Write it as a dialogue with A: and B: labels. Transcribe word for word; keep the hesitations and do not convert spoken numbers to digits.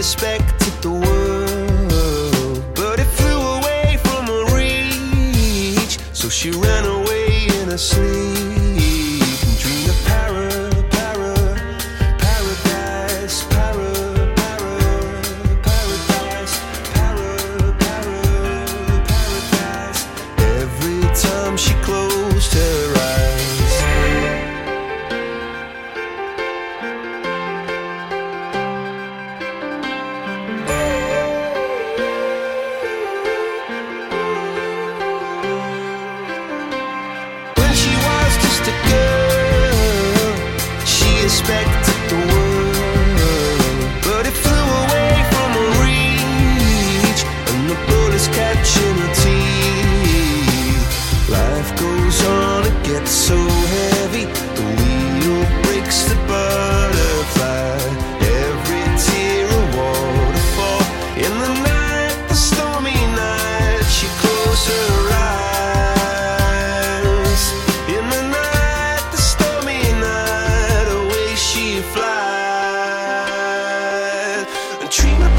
A: expected the world, but it flew away from her reach. So she ran away in her sleep and dreamed of para, para, paradise, para, para, paradise, para, para, paradise. Every time she closed her eyes. A girl, she expected the world, but it flew away from her reach, and the bullets catching her teeth. Life goes on, it gets so heavy, the wheel breaks the butterfly. Every tear a waterfall. In the night, the stormy night, she closed her eyes. In the night, fly and dream about